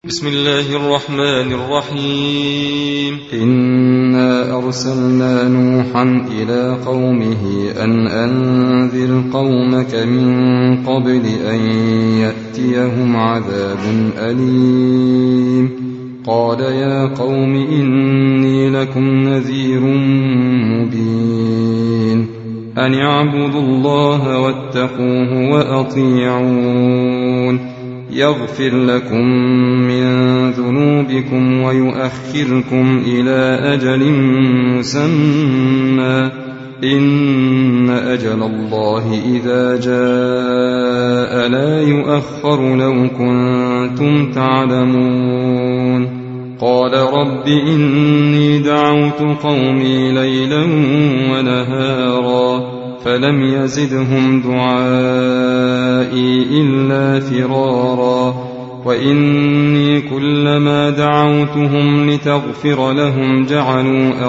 بسم الله الرحمن الرحيم. إنا أرسلنا نوحا إلى قومه أن أنذر قومك من قبل أن يأتيهم عذاب أليم. قال يا قوم إني لكم نذير مبين أن اعبدوا الله واتقوه وأطيعون يغفر لكم من ذنوبكم ويؤخركم إلى أجل مسمى إن أجل الله إذا جاء لا يؤخر لو كنتم تعلمون. قال رب إني دعوت قومي ليلا ونهارا فلم يزدهم دعائي إلا فرارا وإني كلما دعوتهم لتغفر لهم جعلوا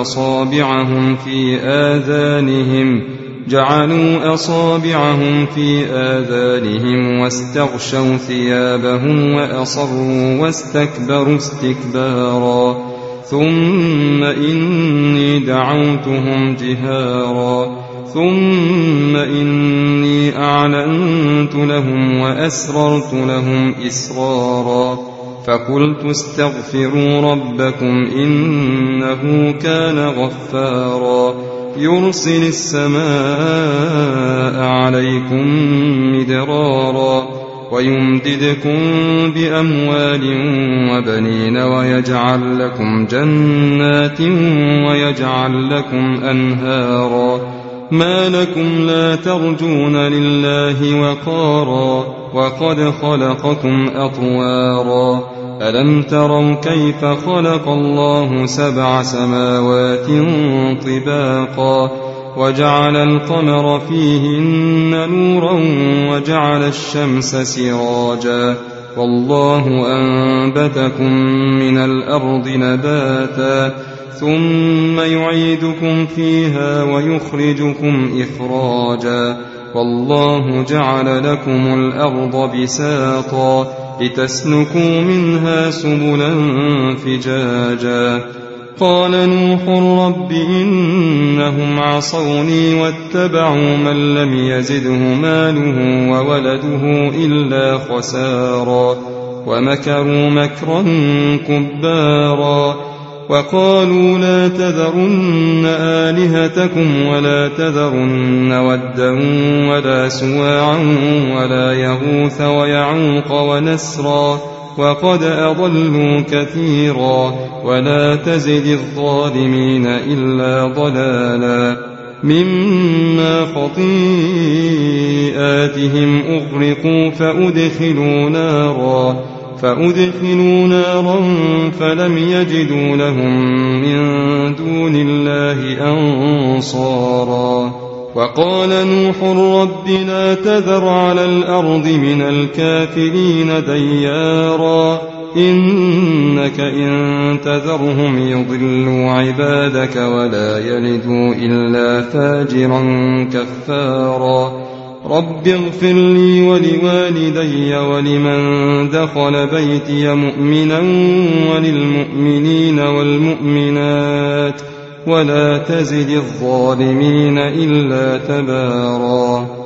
أصابعهم في آذانهم واستغشوا ثيابهم وأصروا واستكبروا استكبارا ثم إني دعوتهم جهارا ثم إني أعلنت لهم وأسررت لهم إسرارا فقلت استغفروا ربكم إنه كان غفارا يرسل السماء عليكم مدرارا ويمددكم بأموال وبنين ويجعل لكم جنات ويجعل لكم أنهارا ما لكم لا ترجون لله وقارا وقد خلقكم أطوارا ألم تروا كيف خلق الله 7 سماوات طباقا وجعل القمر فيهن نورا وجعل الشمس سراجا والله أنبتكم من الأرض نباتا ثم يعيدكم فيها ويخرجكم إخراجا والله جعل لكم الأرض بساطا لتسلكوا منها سبلا فجاجا. قال نوح رب إنهم عصوني واتبعوا من لم يزده ماله وولده إلا خسارا ومكروا مكرا كبارا وقالوا لا تذرن آلهتكم ولا تذرن ودا ولا سواعا ولا يغوث ويعوق ونسرا وقد أضلوا كثيرا ولا تزد الظالمين إلا ضلالا مما خطيئاتهم أغرقوا فأدخلوا نارا فلم يجدوا لهم من دون الله أنصارا. وقال نوح رب لا تذر على الأرض من الكافرين ديارا إنك إن تذرهم يضلوا عبادك ولا يلدوا إلا فاجرا كفارا. رب اغفر لي ولوالدي ولمن دخل بيتي مؤمنا وللمؤمنين والمؤمنات ولا تزد الظالمين إلا تبارا.